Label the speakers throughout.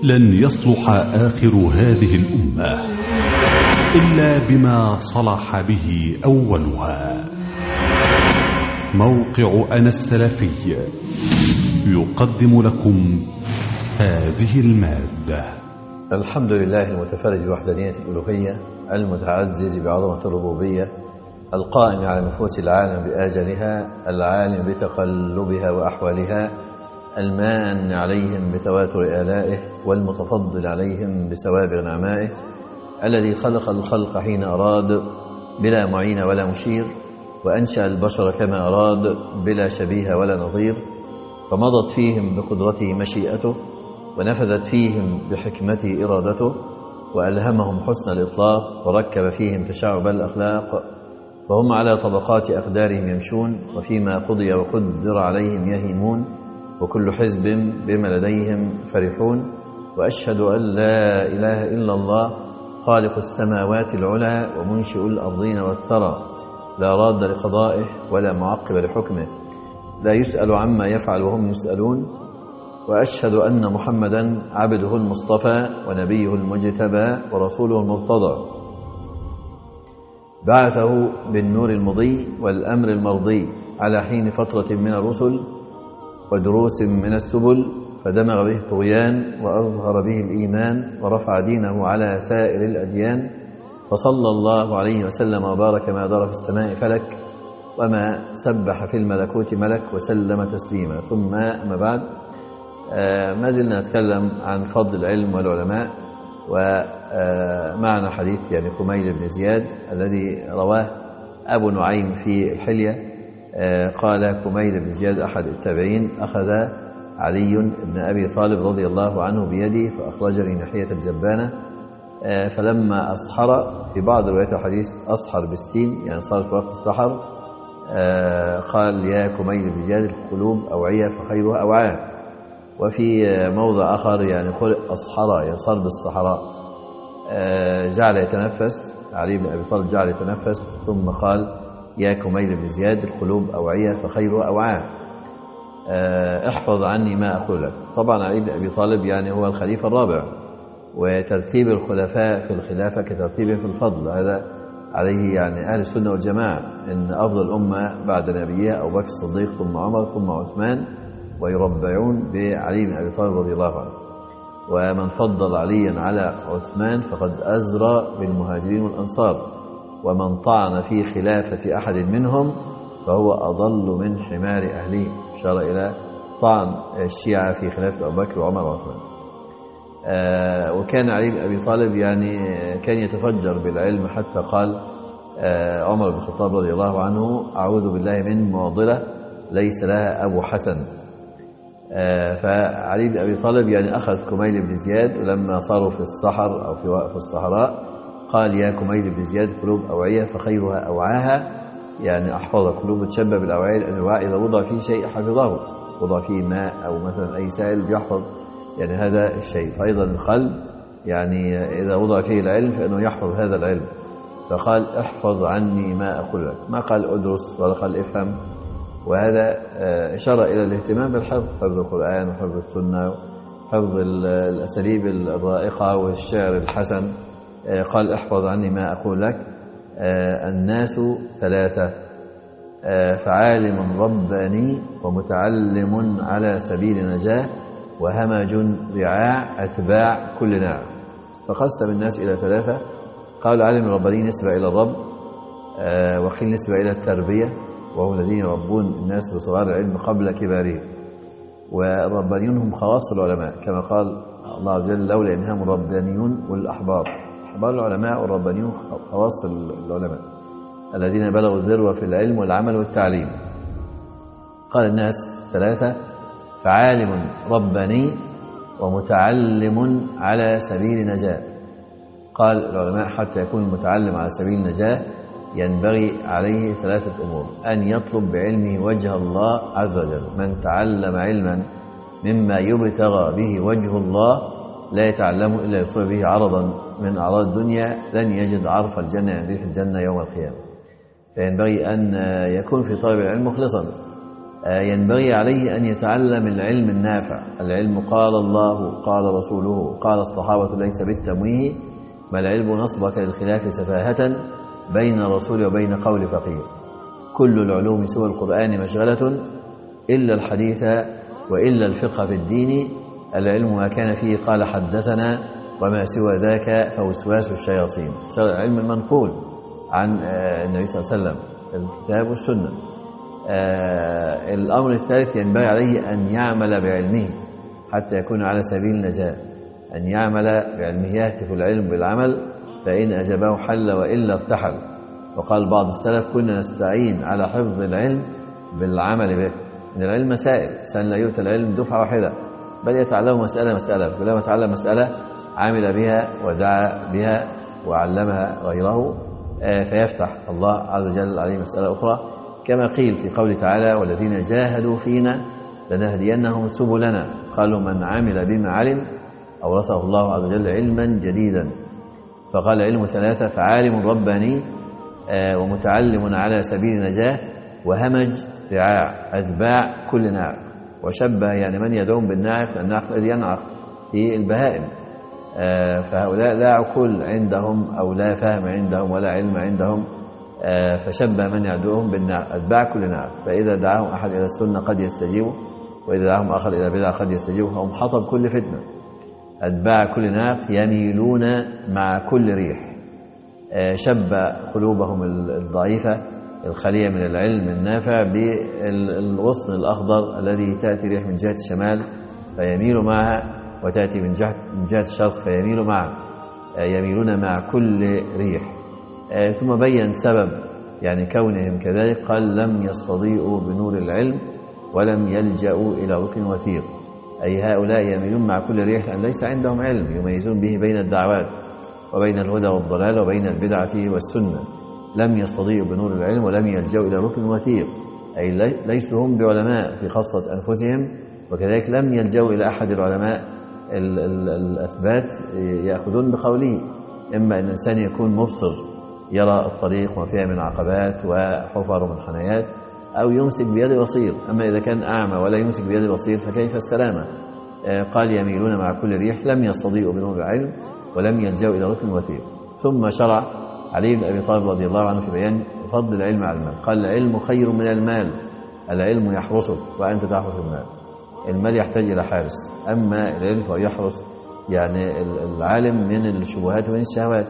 Speaker 1: لن يصلح آخر هذه الأمة إلا بما صلح به أولها. موقع أنا السلفي يقدم لكم هذه المادة.
Speaker 2: الحمد لله المتفرد بوحدانية الألوهية، المتعزز بعظمة الربوبية، القائم على نفوس العالم بآجلها، العالم بتقلبها وأحوالها، المان عليهم بتواتر آلائه، والمتفضل عليهم بسوابغ نعمائه، الذي خلق الخلق حين أراد بلا معين ولا مشير، وأنشأ البشر كما أراد بلا شبيه ولا نظير، فمضت فيهم بقدرته مشيئته، ونفذت فيهم بحكمته إرادته، وألهمهم حسن الإطلاق، وركب فيهم تشعب الأخلاق، فهم على طبقات أقدارهم يمشون، وفيما قضي وقدر عليهم يهيمون، وكل حزب بما لديهم فرحون. وأشهد أن لا إله إلا الله خالق السماوات العلى ومنشئ الأرضين والثرى، لا راد لقضائه ولا معقب لحكمه، لا يسأل عما يفعل وهم يسألون. وأشهد أن محمدا عبده المصطفى ونبيه المجتبى ورسوله المرتضى، بعثه بالنور المضي والأمر المرضي على حين فترة من الرسل ودروس من السبل، فدمغ به الطغيان وأظهر به الإيمان ورفع دينه على سائر الأديان، فصلى الله عليه وسلم وبارك ما دار في السماء فلك وما سبح في الملكوت ملك، وسلم تسليما. ثم أما بعد، ما زلنا نتكلم عن فضل العلم والعلماء، ومعنا حديث كميل بن زياد الذي رواه أبو نعيم في الحلية. قال كميل بن زياد أحد التابعين: أخذ علي بن أبي طالب رضي الله عنه بيدي فأخرجني ناحية الجبانة، فلما أصحر، في بعض روايات الحديث أصحر بالسين، يعني صار في وقت السحر، قال: يا كميل بن زياد، القلوب أوعية فخيرها أوعاء. وفي موضع آخر قل أصحر، يعني صار بالصحراء، جعل يتنفس، علي بن أبي طالب جعل يتنفس، ثم قال: يا كميل بن زياد، القلوب أوعية فخيرها أوعاء، احفظ عني ما أقول لك. طبعا علي بن أبي طالب هو الخليفة الرابع، وترتيب الخلفاء في الخلافة كترتيب في الفضل، هذا عليه أهل السنة والجماعة، إن أفضل الأمة بعد نبيها أبو بكر الصديق ثم عمر ثم عثمان، ويربعون بعلي بن أبي طالب رضي الله عنه. ومن فضل عليا على عثمان فقد أزرى بالمهاجرين والأنصار، ومن طعن في خلافة أحد منهم فهو أضل من حمار أهله، إشارة إلى طعن الشيعة في خلافة أبو بكر وعمر وعثمان. وكان علي بن أبي طالب كان يتفجر بالعلم، حتى قال عمر بن الخطاب رضي الله عنه: أعوذ بالله من معضلة ليس لها أبو حسن. فعلي بن أبي طالب أخذ كميل بن زياد، ولما صاروا في الصحر أو في الصحراء قال: يا كميل بن زياد، قلوب أوعية فخيرها أوعاها، أحفظها، قلوب تشبه بالأوعية، لأن الوعاء إذا وضع فيه شيء حفظه، وضع فيه ماء أو مثلا أي سائل بيحفظ هذا الشيء. فأيضا القلب إذا وضع فيه العلم فإنه يحفظ هذا العلم. فقال: احفظ عني ما أقول لك، ما قال أدرس ولا قال افهم. وهذا إشارة إلى الاهتمام بالحفظ، حفظ القرآن وحفظ السنة وحفظ الأساليب الرائقة والشعر الحسن. قال: احفظ عني ما أقول لك. الناس ثلاثة: فعالم رباني، ومتعلم على سبيل نجاة، وهمج رعاع أتباع كل ناع. فقسم الناس إلى ثلاثة. قال: عالم رباني نسبة إلى الرب، وقيل نسبة إلى التربية، وهم الذين يربون الناس بصغار العلم قبل كبارهم. والربانيون هم خواص العلماء، كما قال الله عز وجل: لولا ينهاهم الربانيون والأحبار. أحبار العلماء والربانيون خواص العلماء الذين بلغوا الذروة في العلم والعمل والتعليم. قال: الناس ثلاثة: فعالم رباني، ومتعلم على سبيل نجاة. قال العلماء: حتى يكون المتعلم على سبيل النجاة ينبغي عليه ثلاثة أمور: أن يطلب بعلمه وجه الله عز وجل. من تعلم علما مما يبتغى به وجه الله لا يتعلمه إلا يصيب به عرضا من أعراض الدنيا، لن يجد عرف الجنة من ريح الجنة يوم القيامة. فينبغي أن يكون في طالب العلم مخلصا، ينبغي عليه أن يتعلم العلم النافع. العلم قال الله قال رسوله قال الصحابة ليس بالتمويه، ما العلم نصبك للخلاف سفاهة بين الرسول وبين قول فقيه. كل العلوم سوى القرآن مشغلة إلا الحديث وإلا الفقه في الدين. العلم ما كان فيه قال حدثنا وما سوى ذاك فوسواس الشياطين. العلم المنقول عن النبي صلى الله عليه وسلم، الكتاب والسنة. الأمر الثالث ينبغي عليه أن يعمل بعلمه حتى يكون على سبيل النجاة، أن يعمل بعلمه، يهتف العلم بالعمل، فإن أجابه حل وإلا ارتحل. وقال بعض السلف كنا نستعين على حفظ العلم بالعمل به. إن العلم مسائل، سن لا يؤتى العلم دفعة واحدة، بل يتعلم مسألة مسألة، كلما تعلم مسألة عمل بها ودعا بها وعلمها غيره، فيفتح الله عز وجل عليه مسألة أخرى، كما قيل في قوله تعالى والذين جاهدوا فينا لنهدينهم سبلنا. قالوا من عمل بما علم أورثه الله عز وجل علما جديدا. فقال علم ثلاثة: فعالم رباني، ومتعلم على سبيل نجاه، وهمج رعاع أتباع كل ناعق. وشبه يعني من يدعون بالناعق، الناعق الذي ينعق في البهائم. فهؤلاء لا عقول عندهم أو لا فهم عندهم ولا علم عندهم، فشبه من يدعوهم بالناعق أتباع كل ناعق. فإذا دعاهم أحد إلى السنة قد يستجيبوا، وإذا دعاهم آخر إلى بدعة قد يستجيبوا، فهم حطب كل فتنة. أتباع كل ناعق يميلون مع كل ريح. شبه قلوبهم الضعيفة الخالية من العلم النافع بالغصن الأخضر الذي تأتي ريح من جهة الشمال فيميل معها، وتأتي من جهة الشرق فيميل معها، يميلون مع كل ريح. ثم بين سبب يعني كونهم كذلك، قال لم يستضيئوا بنور العلم ولم يلجأوا إلى ركن وثيق. أي هؤلاء يميلون مع كل ريح لأن ليس عندهم علم يميزون به بين الدعوات وبين الهدى والضلال وبين البدعة والسنة. لم يستضيئوا بنور العلم ولم يلجأوا إلى ركن وثيق، أي ليسوا هم بعلماء في خاصة أنفسهم، وكذلك لم يلجأوا إلى أحد العلماء الأثبات يأخذون بقوله. إما أن الإنسان يكون مبصر يرى الطريق وما فيها من عقبات وحفر ومنحنيات، أو يمسك بيد بصير. أما إذا كان أعمى ولا يمسك بيد بصير فكيف السلامة؟ قال يميلون مع كل ريح، لم يستضيئوا بنور العلم ولم يلجأوا إلى ركن وثيق. ثم شرع علي بن أبي طالب رضي الله عنه في بيان فضل العلم على المال. قال العلم خير من المال، العلم يحرسك وأنت تحرس المال. المال يحتاج إلى حارس، أما العلم فهو يحرس يعني العالم من الشبهات ومن الشهوات.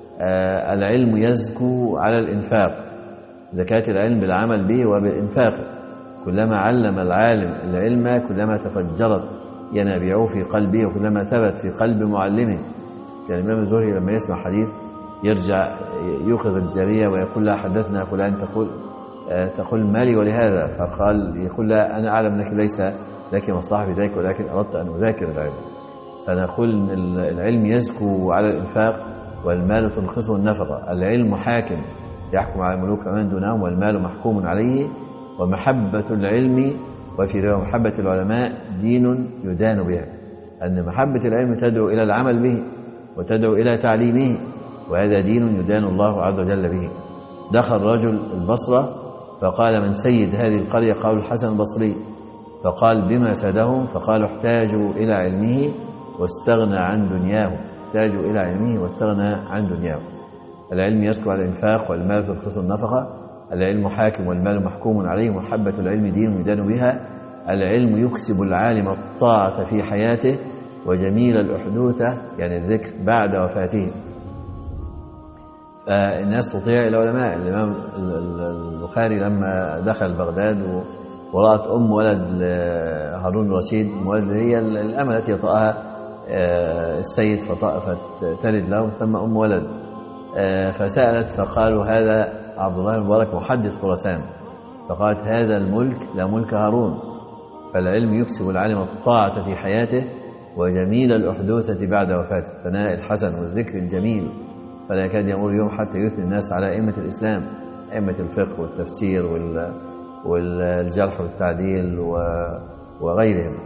Speaker 2: العلم يزكو على الإنفاق، زكاة العلم بالعمل به وبالإنفاق. كلما علم العالم العلم كلما تفجرت ينابيعه في قلبه وكلما ثبت في قلب معلمه. كان الإمام الزهري لما يسمع حديث يرجع يوقظ الجارية ويقول لها حدثنا فلان، تقول مالي ولهذا، فقال يقول لها أنا أعلم أنك ليس لك مصلحة في ذلك ولكن أردت أن أذاكر العلم. فنقول العلم يزكو على الإنفاق والمال تنقصه النفقة. العلم حاكم يحكم على الملوك ومن دونهم، والمال محكوم عليه. ومحبة العلم وفي رواية محبة العلماء دين يدان بها، أن محبة العلم تدعو إلى العمل به وتدعو إلى تعليمه، وهذا دين يدان الله عز وجل به. دخل رجل البصرة فقال من سيد هذه القرية؟ قال الحسن البصري. فقال بما سادهم؟ فقالوا احتاجوا إلى علمه واستغنى عن دنياهم. احتاجوا إلى علمه واستغنى عن دنياهم. العلم يسكو على الإنفاق والمال تنقص النفقة. العلم حاكم والمال محكوم عليه. محبة العلم دين يدان بها. العلم يكسب العالم الطاعة في حياته وجميل الأحدوثة يعني الذكر بعد وفاته. الناس تطيع إلى علماء. الإمام البخاري لما دخل بغداد ورأت أم ولد هارون الرشيد، ولد هي الأمة التي يطأها السيد فتلد له ثم أم ولد، فسألت فقالوا هذا عبد الله المبارك محدث خراسان. فقالت هذا الملك لا ملك هارون. فالعلم يكسب العالم الطاعة في حياته وجميل الأحدوثة بعد وفاته. ثناء الحسن والذكر الجميل فلا يكاد يمر يوم حتى يثني الناس على أئمة الإسلام، أئمة الفقه والتفسير والجرح والتعديل وغيرهم.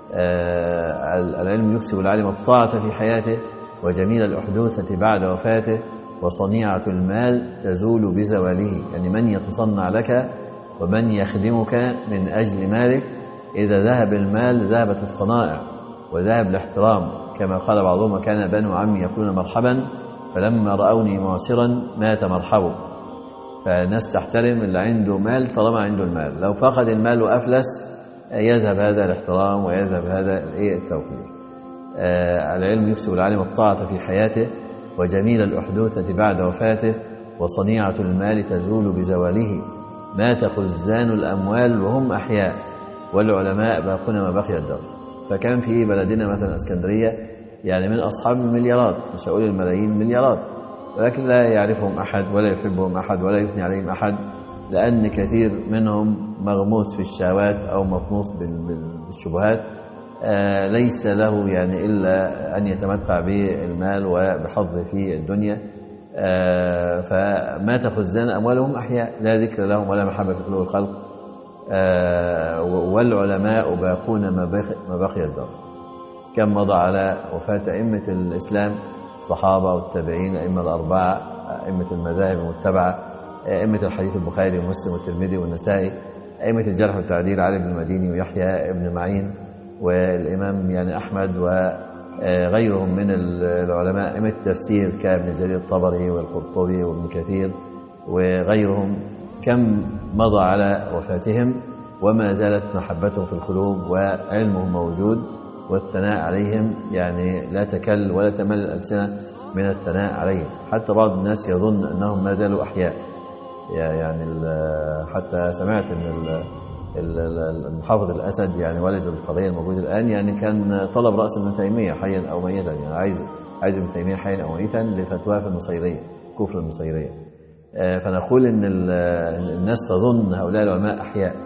Speaker 2: العلم يكسب العالم الطاعة في حياته وجميل الأحدوثة بعد وفاته، وصنيعة المال تزول بزواله. يعني من يتصنع لك ومن يخدمك من أجل مالك. إذا ذهب المال ذهبت الصنائع وذهب الاحترام، كما قال بعضهم: وكان بنو عمي يقولون مرحبا فلما رأوني معسرا مات مرحبا. فالناس تحترم اللي عنده مال طالما عنده المال. لو فقد المال وأفلس يذهب هذا الاحترام ويذهب هذا التوقير. العلم يكسب العالم الطاعة في حياته، وجميل الأحدوثة بعد وفاته، وصنيعة المال تزول بزواله. مات خزان الأموال وهم أحياء، والعلماء باقون ما بقي الدهر. فكان في بلدنا مثلا اسكندرية يعني من أصحاب المليارات، مش هقول الملايين، مليارات، ولكن لا يعرفهم أحد ولا يحبهم أحد ولا يثني عليهم أحد، لأن كثير منهم مغموس في الشهوات أو مطموس بالشبهات، ليس له يعني إلا أن يتمتع بالمال وبحظه في الدنيا. فمات خزان أموالهم أحياء لا ذكر لهم ولا محبة في قلوب الخلق. والعلماء باقون ما بقي الدهر. كم مضى على وفاة أئمة الإسلام، الصحابة والتابعين، أئمة الأربعة، أئمة المذاهب المتبعة، أئمة الحديث البخاري ومسلم والترمذي والنسائي، أئمة الجرح والتعديل علي بن المديني ويحيى بن معين والإمام يعني أحمد وغيرهم من العلماء، أئمة التفسير كابن جرير الطبري والقرطبي وابن كثير وغيرهم. كم مضى على وفاتهم وما زالت محبتهم في القلوب وعلمهم موجود، والثناء عليهم يعني لا تكل ولا تمل الألسنة من الثناء عليهم. حتى بعض الناس يظن أنهم ما زالوا أحياء. يعني حتى سمعت أن المحافظ الأسد يعني والد القضية الموجود الآن يعني كان طلب رأس ابن تيمية حيا أو ميتا، يعني عايز ابن تيمية حيا أو ميتا لفتواه في النصيرية، كفر النصيرية. فنقول أن الناس تظن هؤلاء العلماء أحياء،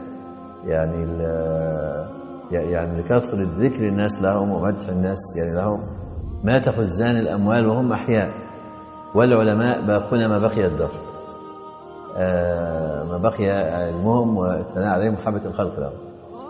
Speaker 2: يعني لكثرة ذكر الناس لهم ومدح الناس يعني لهم. مات خزان الأموال وهم أحياء، والعلماء باقون ما بقي الدهر، ما بقي علمهم والثناء عليهم محبة الخلق لهم.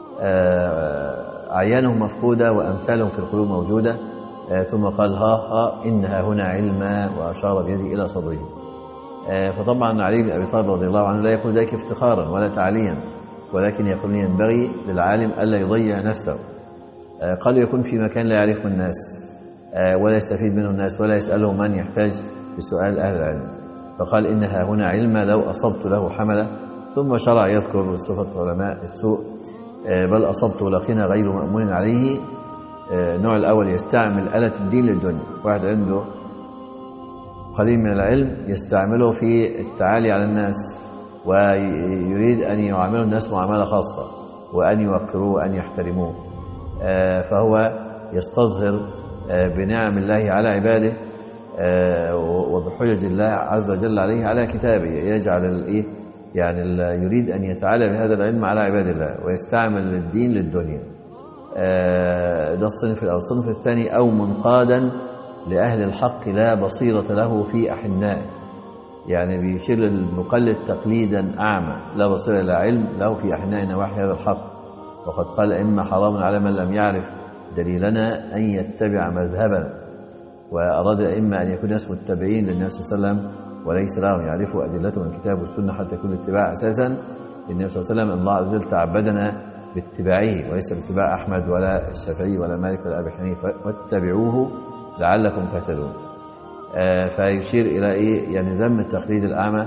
Speaker 2: أعيانهم مفقودة وأمثالهم في القلوب موجودة. ثم قال: ها إنها هنا علما، وأشار بيده إلى صدره. فطبعا علي بن أبي طالب رضي الله عنه لا يقول ذلك افتخارا ولا تعليا، ولكن يقول ينبغي للعالم ألا يضيع نفسه. قد يكون في مكان لا يعرفه الناس ولا يستفيد منه الناس ولا يسأله من يحتاج بسؤال أهل العلم، فقال: إنها هنا علما لو أصبت له حملة. ثم شرع يذكر صفة علماء السوء: بل أصبت لقنا غير مأمون عليه. النوع الأول يستعمل آلة الدين للدنيا، واحد عنده قليل من العلم يستعمله في التعالي على الناس، ويريد أن يعامله الناس معاملة خاصة وأن يوقروه وأن يحترموه، فهو يستظهر بنعم الله على عباده وبحجج الله عز وجل عليه على كتابه، يجعل يعني يريد أن يتعالى بهذا العلم على عباد الله ويستعمل الدين للدنيا. ده الصنف الأول. الصنف الثاني: أو منقادا لأهل الحق لا بصيرة له في أحنائه، يعني بيشير للمقلد تقليدا أعمى لا بصيرة لا علم له في أحناء نواحي هذا الحق. وقد قال: إما حرام على من لم يعرف دليلنا أن يتبع مذهبنا. وأراد إما أن يكون ناس متبعين للنبي صلى الله عليه وسلم وليس لهم يعرفوا أدلته من الكتاب والسنة حتى يكون الاتباع أساسا للنبي صلى الله عليه وسلم. الله عز وجل تعبدنا باتباعه وليس باتباع أحمد ولا الشافعي ولا مالك ولا أبي حنيفة، واتبعوه لعلكم تهتدون. فيشير إلى يعني ذم التقليد الأعمى.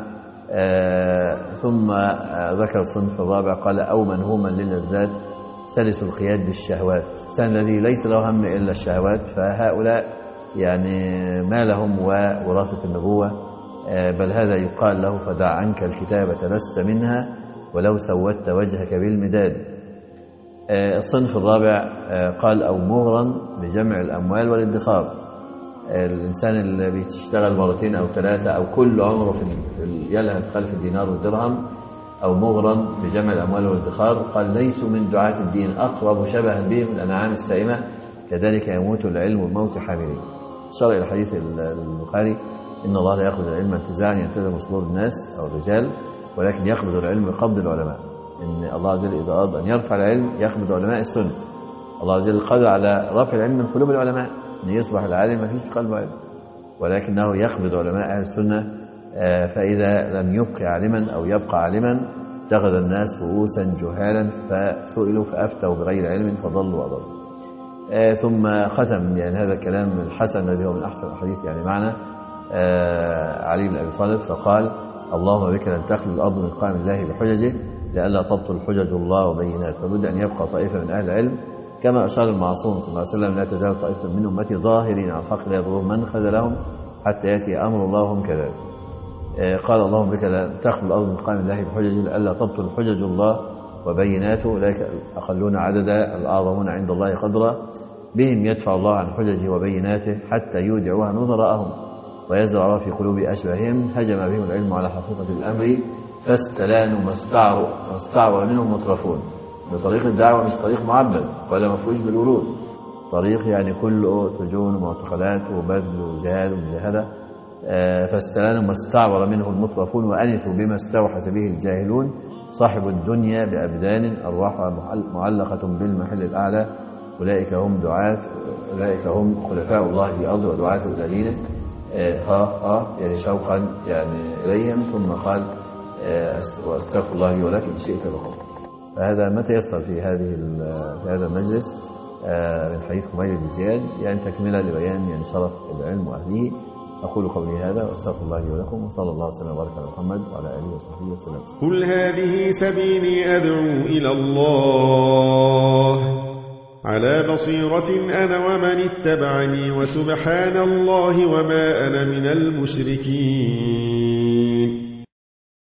Speaker 2: ثم ذكر الصنف الرابع قال: أو منهوما للذات سلس القياد بالشهوات، الإنسان الذي ليس له هم إلا الشهوات، فهؤلاء يعني ما لهم ووراثة النبوة، بل هذا يقال له: فدع عنك الكتابة لست منها ولو سودت وجهك بالمداد. الصنف الرابع قال: أو مغرا بجمع الأموال والادخار، الإنسان اللي بيشتغل مرتين أو ثلاثة أو كل عمره يلهث خلف الدينار والدرهم، أو مغرا بجمع الأموال والادخار. قال: ليسوا من دعاة الدين، أقرب شبها به من الأنعام السائمة، كذلك يموت العلم والموت حاملين. شرع الحديث البخاري: إن الله لا يأخذ العلم انتزاعا ينتزع صدور الناس أو الرجال، ولكن يقبض العلم بقبض العلماء. إن الله عز وجل إذا أراد أن يرفع العلم يقبض علماء السنة. الله عز وجل قادر على رفع العلم من قلوب العلماء، أن يصبح العالم ما فيش في قلبه علم، ولكنه يقبض علماء أهل السنة. فإذا لم يبقى عالما أو يبقى عالما اتخذ الناس رؤوسا جهالا فسئلوا فأفتوا بغير علم فضلوا وأضلوا. ثم ختم يعني هذا الكلام الحسن الذي هو من أحسن الحديث يعني معنا علي بن أبي طالب فقال: اللهم بك لن تخلو الأرض من قائم الله بحججه لئلا تبطل حجج الله وبينات، فبد أن يبقى طائفة من أهل العلم كما أشار المعصوم صلى الله عليه وسلم: لا تزال طائفة من أمتي ظاهرين على الحق لا يضرهم من خذلهم حتى يأتي أمر الله وهم كذلك. قال: اللهم بك لن تخلو الأرض من قائم الله بحججه لئلا تبطل حجج الله وبيناته، أولئك الأقلون عددا الأعظمون عند الله قدرا، بهم يدفع الله عن حججه وبيناته حتى يودعوها نظراءهم ويزرع في قلوب أشباههم. هجم بهم العلم على حقيقة الأمر فاستلانوا ما استعبر منهم مترفون. بطريق الدعوة مش طريق معبد ولا مفروش بالورود، طريق يعني كله سجون ومعتقلات وبذل وجهاد ومجاهدة. فاستلانوا ما استعبر منه المترفون وأنسوا بما استوحش به الجاهلون. صاحب الدنيا بأبدان أرواحها معلقة بالمحل الأعلى، أولئك هم خلفاء الله في الأرض ودعاة إلى دينه. يعني شوقا يعني إليهم. ثم قال: واستغفر الله لي ولكن شئت لكم. فهذا ما تيسر في هذا المجلس من حديث خميل بن زياد، يعني تكملة لبيان يعني شرف العلم وأهله. أقول قولي هذا وأستغفر الله لي ولكم، وصلى الله وسلم وبارك على محمد وعلى آله وصحبه وسلم.
Speaker 3: قل هذه سبيلي أدعو إلى الله على بصيرة أنا ومن اتبعني، وسبحان الله وما أنا من المشركين.